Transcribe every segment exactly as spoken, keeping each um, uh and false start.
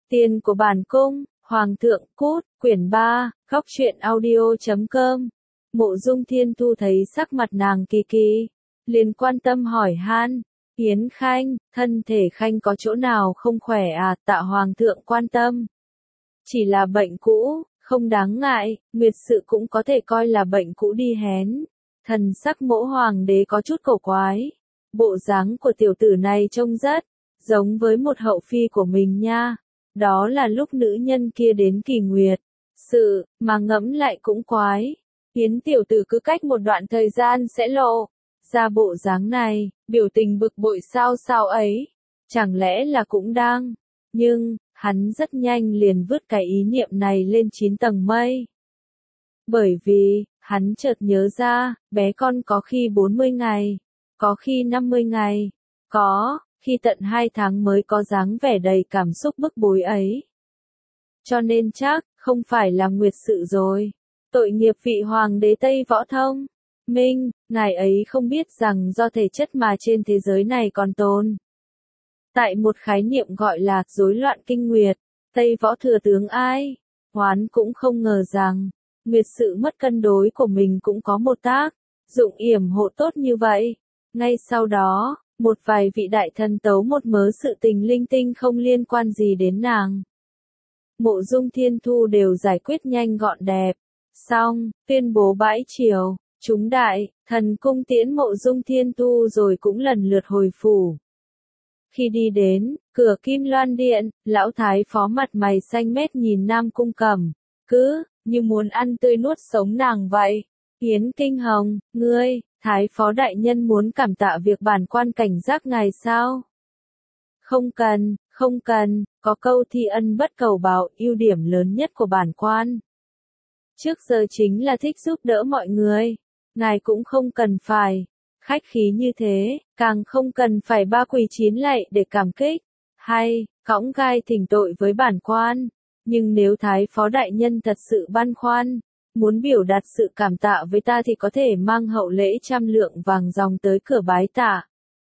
Tiền của bản cung, Hoàng thượng cút, quyển ba, góc truyện audio chấm com. Mộ Dung Thiên Thu thấy sắc mặt nàng kỳ kỳ, liền quan tâm hỏi han, Yến Khanh, thân thể Khanh có chỗ nào không khỏe à? Tạ Hoàng thượng quan tâm. Chỉ là bệnh cũ, không đáng ngại, nguyệt sự cũng có thể coi là bệnh cũ đi hén. Thần sắc Mỗ Hoàng đế có chút cổ quái. Bộ dáng của tiểu tử này trông rất giống với một hậu phi của mình nha. Đó là lúc nữ nhân kia đến kỳ nguyệt. Sự, mà ngẫm lại cũng quái. Yến tiểu tử cứ cách một đoạn thời gian sẽ lộ ra bộ dáng này, biểu tình bực bội sao sao ấy. Chẳng lẽ là cũng đang. Nhưng, hắn rất nhanh liền vứt cái ý niệm này lên chín tầng mây. Bởi vì, hắn chợt nhớ ra, bé con có khi bốn mươi ngày, có khi năm mươi ngày, có, khi tận hai tháng mới có dáng vẻ đầy cảm xúc bức bối ấy. Cho nên chắc, không phải là nguyệt sự rồi. Tội nghiệp vị hoàng đế Tây Võ Thông Minh, ngài ấy không biết rằng do thể chất mà trên thế giới này còn tồn tại một khái niệm gọi là rối loạn kinh nguyệt. Tây Võ thừa tướng Ai Hoán cũng không ngờ rằng, nguyệt sự mất cân đối của mình cũng có một tác dụng yểm hộ tốt như vậy. Ngay sau đó, một vài vị đại thần tấu một mớ sự tình linh tinh không liên quan gì đến nàng. Mộ Dung Thiên Thu đều giải quyết nhanh gọn đẹp. Xong, tuyên bố bãi triều, chúng đại thần cung tiễn Mộ Dung Thiên Thu rồi cũng lần lượt hồi phủ. Khi đi đến cửa Kim Loan Điện, lão thái phó mặt mày xanh mét nhìn Nam Cung Cẩm, cứ như muốn ăn tươi nuốt sống nàng vậy. Yến Kinh Hồng, ngươi, thái phó đại nhân muốn cảm tạ việc bản quan cảnh giác ngài sao? Không cần, không cần, có câu thi ân bất cầu báo, ưu điểm lớn nhất của bản quan trước giờ chính là thích giúp đỡ mọi người. Ngài cũng không cần phải khách khí như thế, càng không cần phải ba quỳ chín lạy để cảm kích, hay cõng gai thỉnh tội với bản quan. Nhưng nếu thái phó đại nhân thật sự băn khoăn, muốn biểu đạt sự cảm tạ với ta thì có thể mang hậu lễ trăm lượng vàng dòng tới cửa bái tạ.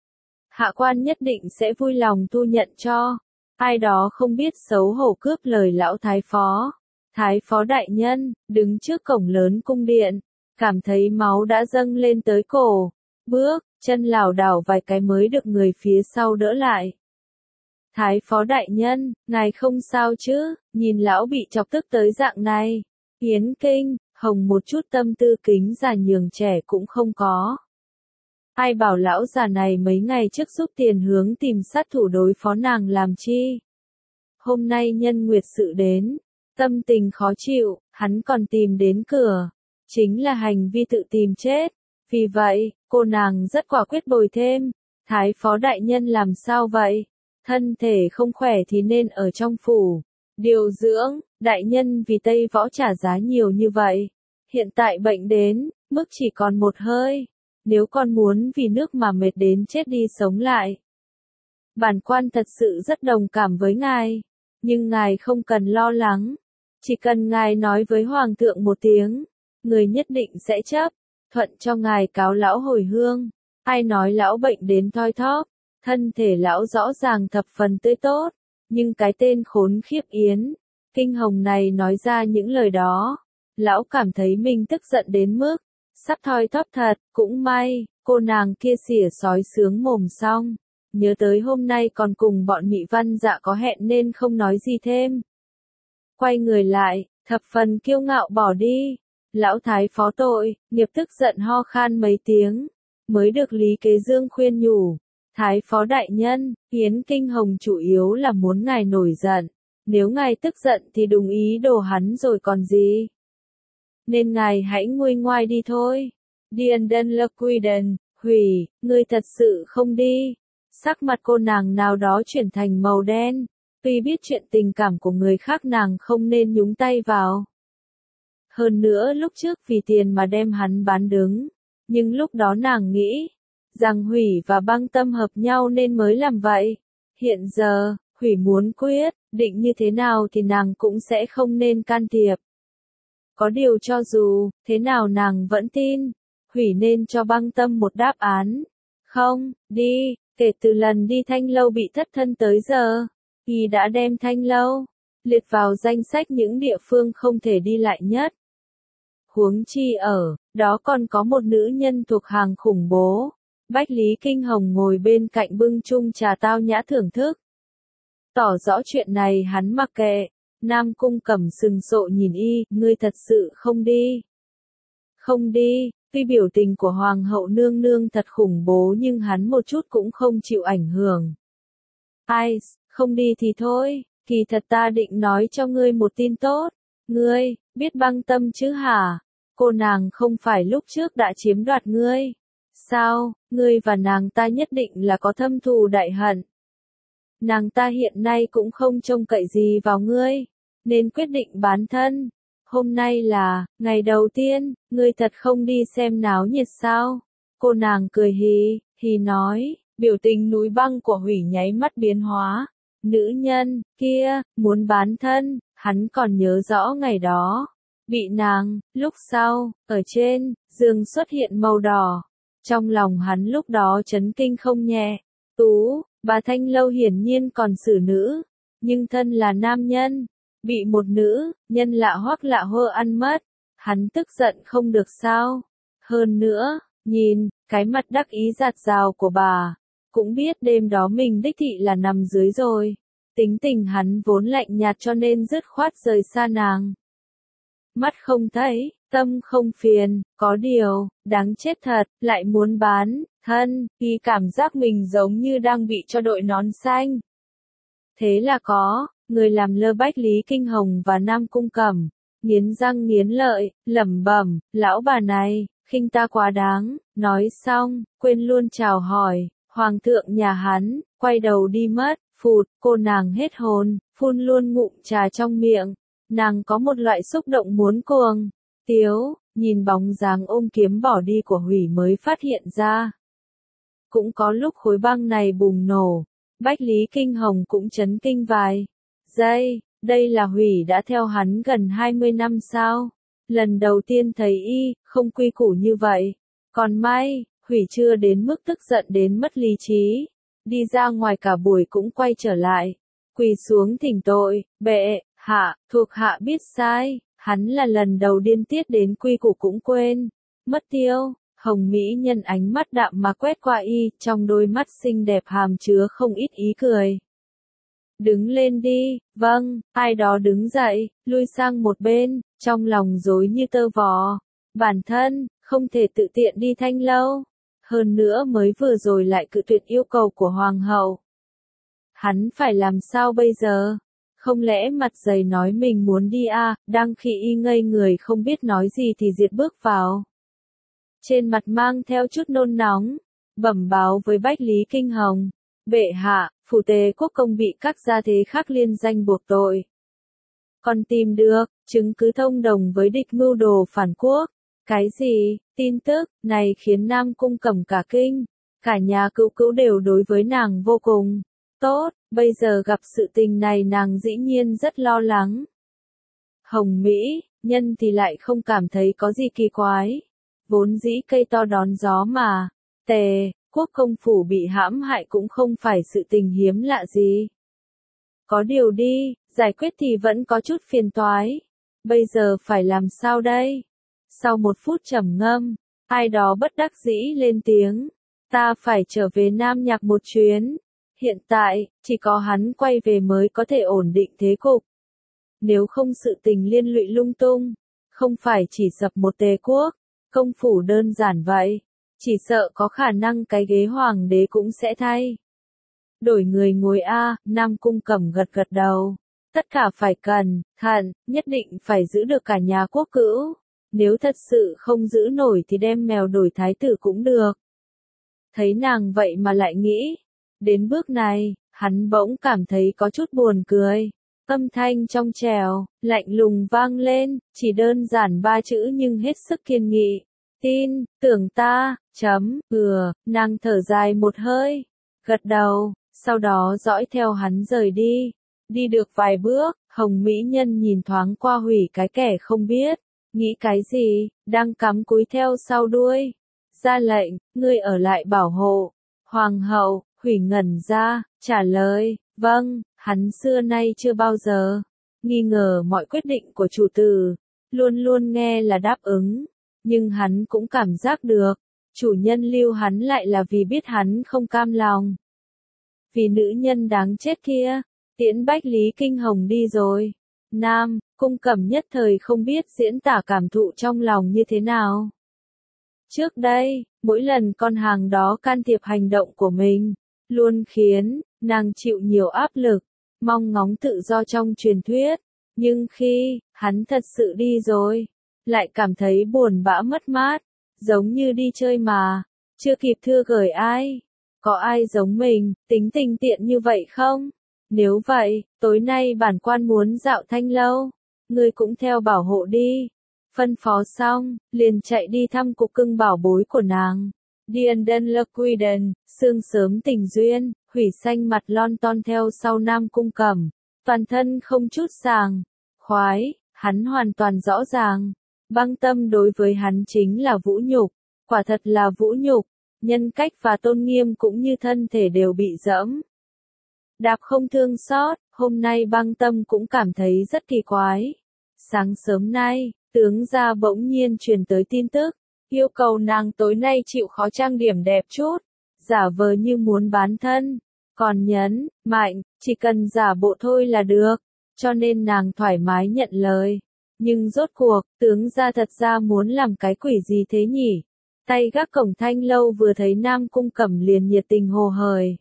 Hạ quan nhất định sẽ vui lòng thu nhận cho. Ai đó không biết xấu hổ cướp lời lão thái phó. Thái phó đại nhân, đứng trước cổng lớn cung điện, cảm thấy máu đã dâng lên tới cổ, bước, chân lảo đảo vài cái mới được người phía sau đỡ lại. Thái phó đại nhân, ngài không sao chứ? Nhìn lão bị chọc tức tới dạng này. Yến Kinh Hồng một chút tâm tư kính già nhường trẻ cũng không có. Ai bảo lão già này mấy ngày trước giúp tiền hướng tìm sát thủ đối phó nàng làm chi? Hôm nay nhân nguyệt sự đến, tâm tình khó chịu, hắn còn tìm đến cửa. Chính là hành vi tự tìm chết. Vì vậy, cô nàng rất quả quyết bồi thêm. Thái phó đại nhân làm sao vậy? Thân thể không khỏe thì nên ở trong phủ điều dưỡng. Đại nhân vì Tây Võ trả giá nhiều như vậy. Hiện tại bệnh đến, mức chỉ còn một hơi. Nếu con muốn vì nước mà mệt đến chết đi sống lại. Bản quan thật sự rất đồng cảm với ngài. Nhưng ngài không cần lo lắng. Chỉ cần ngài nói với Hoàng thượng một tiếng, người nhất định sẽ chấp thuận cho ngài cáo lão hồi hương. Ai nói lão bệnh đến thoi thóp, thân thể lão rõ ràng thập phần tươi tốt, nhưng cái tên khốn khiếp Yến Kinh Hồng này nói ra những lời đó, lão cảm thấy mình tức giận đến mức sắp thoi thóp thật. Cũng may, cô nàng kia xỉa sói sướng mồm xong, nhớ tới hôm nay còn cùng bọn Mị Văn Dạ có hẹn nên không nói gì thêm. Quay người lại, thập phần kiêu ngạo bỏ đi. Lão thái phó tội, nghiệp tức giận ho khan mấy tiếng, mới được Lý Kế Dương khuyên nhủ. Thái phó đại nhân, Yến Kinh Hồng chủ yếu là muốn ngài nổi giận. Nếu ngài tức giận thì đồng ý đồ hắn rồi còn gì. Nên ngài hãy nguôi ngoai đi thôi. Điền đơn lơ quy đần, hủy, ngươi thật sự không đi. Sắc mặt cô nàng nào đó chuyển thành màu đen. Tuy biết chuyện tình cảm của người khác nàng không nên nhúng tay vào. Hơn nữa lúc trước vì tiền mà đem hắn bán đứng. Nhưng lúc đó nàng nghĩ rằng Hủy và Băng Tâm hợp nhau nên mới làm vậy. Hiện giờ, Hủy muốn quyết định như thế nào thì nàng cũng sẽ không nên can thiệp. Có điều cho dù thế nào nàng vẫn tin Hủy nên cho Băng Tâm một đáp án. Không, đi, kể từ lần đi Thanh Lâu bị thất thân tới giờ, y đã đem Thanh Lâu liệt vào danh sách những địa phương không thể đi lại nhất. Huống chi ở, đó còn có một nữ nhân thuộc hàng khủng bố. Bách Lý Kinh Hồng ngồi bên cạnh bưng chung trà tao nhã thưởng thức. Tỏ rõ chuyện này hắn mặc kệ. Nam Cung Cẩm sừng sộ nhìn y, ngươi thật sự không đi. Không đi, tuy biểu tình của Hoàng hậu nương nương thật khủng bố nhưng hắn một chút cũng không chịu ảnh hưởng. Ai, không đi thì thôi, kỳ thật ta định nói cho ngươi một tin tốt. Ngươi, biết Băng Tâm chứ hả? Cô nàng không phải lúc trước đã chiếm đoạt ngươi. Sao, ngươi và nàng ta nhất định là có thâm thù đại hận. Nàng ta hiện nay cũng không trông cậy gì vào ngươi, nên quyết định bán thân. Hôm nay là, ngày đầu tiên, ngươi thật không đi xem náo nhiệt sao? Cô nàng cười hì, hì nói, biểu tình núi băng của Hủy nháy mắt biến hóa. Nữ nhân, kia, muốn bán thân, hắn còn nhớ rõ ngày đó. Bị nàng, lúc sau, ở trên, giường xuất hiện màu đỏ. Trong lòng hắn lúc đó chấn kinh không nhẹ. Tú, bà Thanh Lâu hiển nhiên còn xử nữ, nhưng thân là nam nhân, bị một nữ, nhân lạ hoắc lạ hơ ăn mất. Hắn tức giận không được sao. Hơn nữa, nhìn, cái mặt đắc ý giạt rào của bà, cũng biết đêm đó mình đích thị là nằm dưới rồi. Tính tình hắn vốn lạnh nhạt cho nên dứt khoát rời xa nàng. Mắt không thấy, tâm không phiền, có điều, đáng chết thật, lại muốn bán, thân, y cảm giác mình giống như đang bị cho đội nón xanh. Thế là có, người làm lơ Bách Lý Kinh Hồng và Nam Cung Cẩm, nghiến răng nghiến lợi, lẩm bẩm, lão bà này, khinh ta quá đáng, nói xong, quên luôn chào hỏi, hoàng thượng nhà hắn, quay đầu đi mất, phụt, cô nàng hết hồn, phun luôn ngụm trà trong miệng. Nàng có một loại xúc động muốn cuồng, tiếu, nhìn bóng dáng ôm kiếm bỏ đi của Hủy mới phát hiện ra. Cũng có lúc khối băng này bùng nổ, Bách Lý Kinh Hồng cũng chấn kinh vài giây, đây là Hủy đã theo hắn gần hai mươi năm sao? Lần đầu tiên thấy y, không quy củ như vậy. Còn may, Hủy chưa đến mức tức giận đến mất lý trí. Đi ra ngoài cả buổi cũng quay trở lại. Quỳ xuống thỉnh tội, bệ, hạ, thuộc hạ biết sai, hắn là lần đầu điên tiết đến quy củ cũng quên. Mất tiêu, Hồng Mỹ nhân ánh mắt đạm mà quét qua y, trong đôi mắt xinh đẹp hàm chứa không ít ý cười. Đứng lên đi, vâng, ai đó đứng dậy, lui sang một bên, trong lòng rối như tơ vò. Bản thân, không thể tự tiện đi Thanh Lâu. Hơn nữa mới vừa rồi lại cự tuyệt yêu cầu của Hoàng hậu. Hắn phải làm sao bây giờ? Không lẽ mặt dày nói mình muốn đi à, đang khi y ngây người không biết nói gì thì Diệt bước vào. Trên mặt mang theo chút nôn nóng, bẩm báo với Bách Lý Kinh Hồng. Bệ hạ, phủ Tề Quốc công bị các gia thế khác liên danh buộc tội. Còn tìm được, chứng cứ thông đồng với địch mưu đồ phản quốc. Cái gì, tin tức, này khiến Nam Cung Cẩm cả kinh. Cả nhà cữu cữu đều đối với nàng vô cùng tốt, bây giờ gặp sự tình này nàng dĩ nhiên rất lo lắng. Hồng Mỹ, nhân thì lại không cảm thấy có gì kỳ quái. Vốn dĩ cây to đón gió mà, Tề Quốc công phủ bị hãm hại cũng không phải sự tình hiếm lạ gì. Có điều đi, giải quyết thì vẫn có chút phiền toái. Bây giờ phải làm sao đây? Sau một phút trầm ngâm, ai đó bất đắc dĩ lên tiếng. Ta phải trở về Nam Nhạc một chuyến. Hiện tại, chỉ có hắn quay về mới có thể ổn định thế cục. Nếu không sự tình liên lụy lung tung, không phải chỉ sập một Tề Quốc, công phủ đơn giản vậy, chỉ sợ có khả năng cái ghế hoàng đế cũng sẽ thay. Đổi người ngồi a, Nam Cung Cẩm gật gật đầu. Tất cả phải cẩn thận, nhất định phải giữ được cả nhà quốc cữu. Nếu thật sự không giữ nổi thì đem mèo đổi thái tử cũng được. Thấy nàng vậy mà lại nghĩ. Đến bước này, hắn bỗng cảm thấy có chút buồn cười. Âm thanh trong trèo, lạnh lùng vang lên, chỉ đơn giản ba chữ nhưng hết sức kiên nghị. Tin, tưởng ta, chấm, ừ, nàng thở dài một hơi, gật đầu, sau đó dõi theo hắn rời đi. Đi được vài bước, Hồng Mỹ nhân nhìn thoáng qua Hủy cái kẻ không biết, nghĩ cái gì, đang cắm cúi theo sau đuôi. Ra lệnh, ngươi ở lại bảo hộ. Hoàng hậu, Hủy ngẩn ra, trả lời, vâng, hắn xưa nay chưa bao giờ nghi ngờ mọi quyết định của chủ tử, luôn luôn nghe là đáp ứng, nhưng hắn cũng cảm giác được, chủ nhân lưu hắn lại là vì biết hắn không cam lòng. Vì nữ nhân đáng chết kia, tiễn Bách Lý Kinh Hồng đi rồi. Nam, Cung Cẩm nhất thời không biết diễn tả cảm thụ trong lòng như thế nào. Trước đây, mỗi lần con hàng đó can thiệp hành động của mình, luôn khiến nàng chịu nhiều áp lực, mong ngóng tự do trong truyền thuyết. Nhưng khi hắn thật sự đi rồi, lại cảm thấy buồn bã mất mát, giống như đi chơi mà, chưa kịp thưa gửi ai. Có ai giống mình, tính tình tiện như vậy không? Nếu vậy, tối nay bản quan muốn dạo Thanh Lâu, ngươi cũng theo bảo hộ đi. Phân phó xong, liền chạy đi thăm cục cưng bảo bối của nàng. Điền Đơn Lơ Quy Đần, sương sớm tình duyên, hủy xanh mặt lon ton theo sau Nam Cung Cẩm, toàn thân không chút sàng, khoái, hắn hoàn toàn rõ ràng. Băng Tâm đối với hắn chính là vũ nhục, quả thật là vũ nhục, nhân cách và tôn nghiêm cũng như thân thể đều bị dẫm. Đạp không thương xót, hôm nay Băng Tâm cũng cảm thấy rất kỳ quái. Sáng sớm nay, tướng gia bỗng nhiên truyền tới tin tức, yêu cầu nàng tối nay chịu khó trang điểm đẹp chút, giả vờ như muốn bán thân, còn nhấn mạnh, chỉ cần giả bộ thôi là được, cho nên nàng thoải mái nhận lời. Nhưng rốt cuộc, tướng gia thật ra muốn làm cái quỷ gì thế nhỉ? Tay gác cổng Thanh Lâu vừa thấy Nam Cung Cẩm liền nhiệt tình hồ hởi.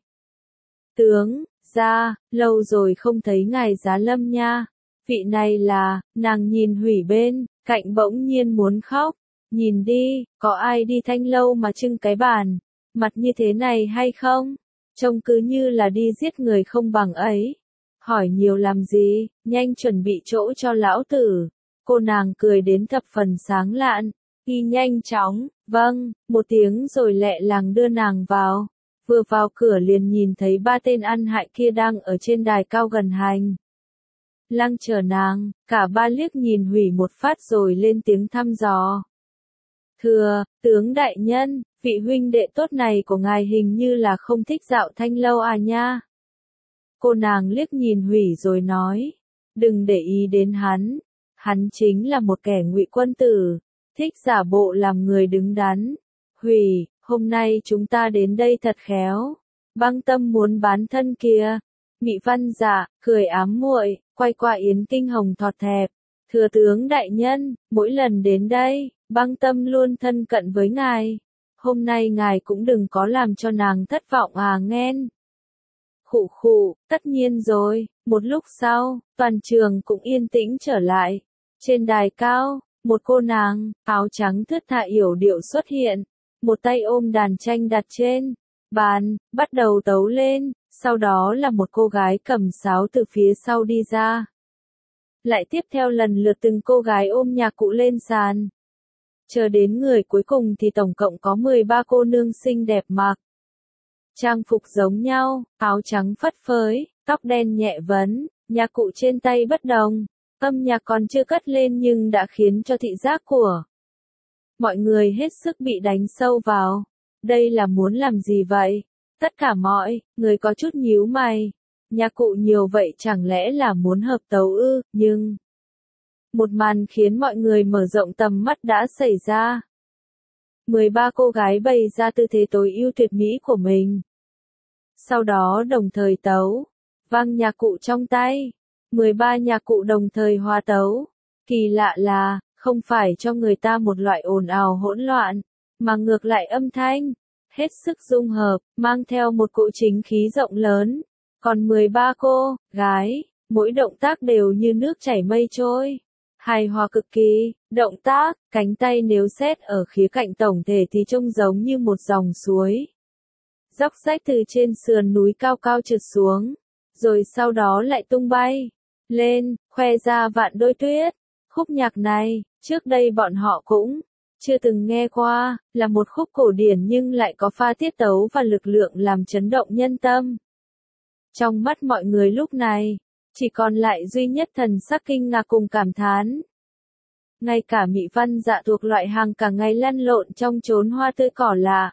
Tướng gia, lâu rồi không thấy ngài Giá Lâm nha. Vị này là, nàng nhìn Hủy bên cạnh bỗng nhiên muốn khóc. Nhìn đi, có ai đi Thanh Lâu mà trưng cái bàn, mặt như thế này hay không? Trông cứ như là đi giết người không bằng ấy. Hỏi nhiều làm gì, nhanh chuẩn bị chỗ cho lão tử. Cô nàng cười đến thập phần sáng lạn, y nhanh chóng, vâng, một tiếng rồi lẹ làng đưa nàng vào. Vừa vào cửa liền nhìn thấy ba tên ăn hại kia đang ở trên đài cao gần hành lang chờ nàng, cả ba liếc nhìn Hủy một phát rồi lên tiếng thăm dò. Thưa, tướng đại nhân, vị huynh đệ tốt này của ngài hình như là không thích dạo Thanh Lâu à nha. Cô nàng liếc nhìn Hủy rồi nói, đừng để ý đến hắn, hắn chính là một kẻ ngụy quân tử, thích giả bộ làm người đứng đắn. Hủy, hôm nay chúng ta đến đây thật khéo, Băng Tâm muốn bán thân kìa. Mị Văn Dạ, cười ám muội, quay qua Yến Kinh Hồng thọt thẹp. Thưa tướng đại nhân, mỗi lần đến đây, Băng Tâm luôn thân cận với ngài. Hôm nay ngài cũng đừng có làm cho nàng thất vọng à nghen. Khụ khụ, tất nhiên rồi. Một lúc sau, toàn trường cũng yên tĩnh trở lại. Trên đài cao, một cô nàng, áo trắng thướt tha yểu điệu xuất hiện. Một tay ôm đàn tranh đặt trên bàn, bắt đầu tấu lên. Sau đó là một cô gái cầm sáo từ phía sau đi ra. Lại tiếp theo lần lượt từng cô gái ôm nhạc cụ lên sàn. Chờ đến người cuối cùng thì tổng cộng có mười ba cô nương xinh đẹp mặc trang phục giống nhau, áo trắng phất phới, tóc đen nhẹ vấn, nhạc cụ trên tay bất đồng. Âm nhạc còn chưa cất lên nhưng đã khiến cho thị giác của mọi người hết sức bị đánh sâu vào. Đây là muốn làm gì vậy? Tất cả mọi người có chút nhíu mày. Nhạc cụ nhiều vậy chẳng lẽ là muốn hợp tấu ư? Nhưng một màn khiến mọi người mở rộng tầm mắt đã xảy ra. mười ba cô gái bày ra tư thế tối ưu tuyệt mỹ của mình. Sau đó đồng thời tấu, vang nhạc cụ trong tay. mười ba nhạc cụ đồng thời hòa tấu. Kỳ lạ là, không phải cho người ta một loại ồn ào hỗn loạn, mà ngược lại âm thanh hết sức dung hợp, mang theo một cỗ chính khí rộng lớn. Còn mười ba cô gái, mỗi động tác đều như nước chảy mây trôi, hài hòa cực kỳ. Động tác, cánh tay nếu xét ở khía cạnh tổng thể thì trông giống như một dòng suối dốc rách từ trên sườn núi cao cao trượt xuống, rồi sau đó lại tung bay lên, khoe ra vạn đôi tuyết. Khúc nhạc này, trước đây bọn họ cũng chưa từng nghe qua, là một khúc cổ điển nhưng lại có pha tiết tấu và lực lượng làm chấn động nhân tâm. Trong mắt mọi người lúc này, chỉ còn lại duy nhất thần sắc kinh ngạc cùng cảm thán. Ngay cả Mị Văn Dạ thuộc loại hàng cả ngày lăn lộn trong chốn hoa tươi cỏ lạ,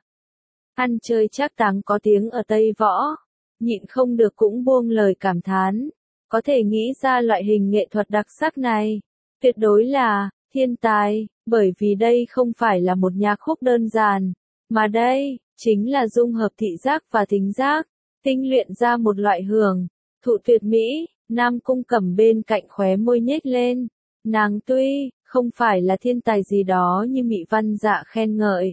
ăn chơi trác táng có tiếng ở Tây Võ, nhịn không được cũng buông lời cảm thán. có thể nghĩ ra loại hình nghệ thuật đặc sắc này. Tuyệt đối là thiên tài, bởi vì đây không phải là một nhạc khúc đơn giản, mà đây chính là dung hợp thị giác và thính giác, tinh luyện ra một loại hưởng thụ tuyệt mỹ. Nam Cung Cẩm bên cạnh khóe môi nhếch lên, nàng tuy không phải là thiên tài gì đó như Mị Văn Dạ khen ngợi,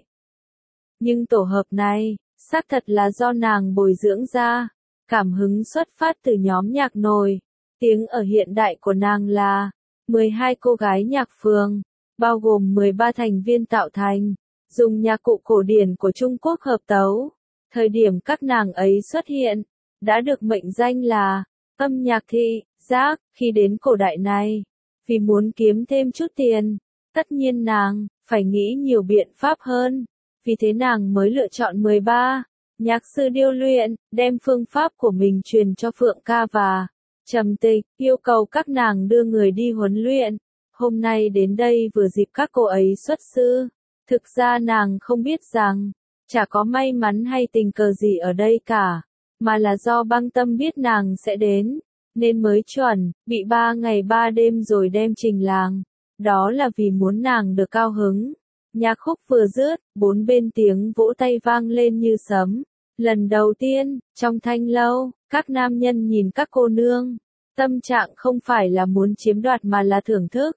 nhưng tổ hợp này xác thật là do nàng bồi dưỡng ra, cảm hứng xuất phát từ nhóm nhạc nổi tiếng ở hiện đại của nàng là mười hai cô gái nhạc phường, bao gồm mười ba thành viên tạo thành, dùng nhạc cụ cổ điển của Trung Quốc hợp tấu. Thời điểm các nàng ấy xuất hiện, đã được mệnh danh là âm nhạc thị giác. Khi đến cổ đại này, vì muốn kiếm thêm chút tiền, tất nhiên nàng phải nghĩ nhiều biện pháp hơn, vì thế nàng mới lựa chọn mười ba nhạc sư điêu luyện, đem phương pháp của mình truyền cho Phượng Ca và Trầm Tịch, yêu cầu các nàng đưa người đi huấn luyện. Hôm nay đến đây vừa dịp các cô ấy xuất sư. Thực ra nàng không biết rằng, chả có may mắn hay tình cờ gì ở đây cả, mà là do Băng Tâm biết nàng sẽ đến, nên mới chuẩn bị ba ngày ba đêm rồi đem trình làng. Đó là vì muốn nàng được cao hứng. Nhạc khúc vừa dứt, bốn bên tiếng vỗ tay vang lên như sấm. Lần đầu tiên, trong thanh lâu, các nam nhân nhìn các cô nương, tâm trạng không phải là muốn chiếm đoạt mà là thưởng thức.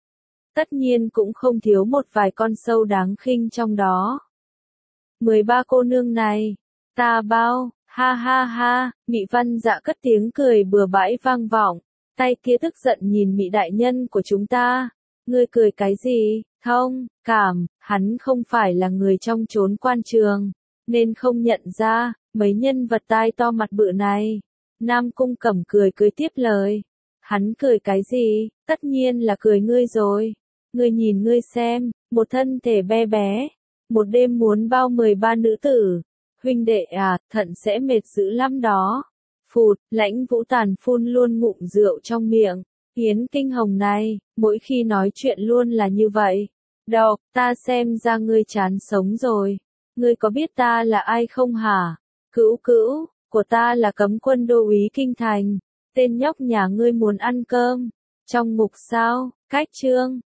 Tất nhiên cũng không thiếu một vài con sâu đáng khinh trong đó. mười ba cô nương này, ta bao, ha ha ha, Mị Văn Dạ cất tiếng cười bừa bãi vang vọng, tay kia tức giận nhìn Mị đại nhân của chúng ta, ngươi cười cái gì, thông, cảm, hắn không phải là người trong chốn quan trường, nên không nhận ra, mấy nhân vật tai to mặt bự này. Nam Cung Cẩm cười cười tiếp lời, hắn cười cái gì, tất nhiên là cười ngươi rồi. Ngươi nhìn ngươi xem, một thân thể bé bé, một đêm muốn bao mười ba nữ tử. Huynh đệ à, thận sẽ mệt dữ lắm đó. Phụt, Lãnh Vũ Tàn phun luôn ngụm rượu trong miệng. Yến Kinh Hồng này, mỗi khi nói chuyện luôn là như vậy. Độc, ta xem ra ngươi chán sống rồi. Ngươi có biết ta là ai không hả? Cữu cữu, của ta là Cấm Quân Đô úy Kinh Thành. Tên nhóc nhà ngươi muốn ăn cơm. Trong mục sao, cách chương.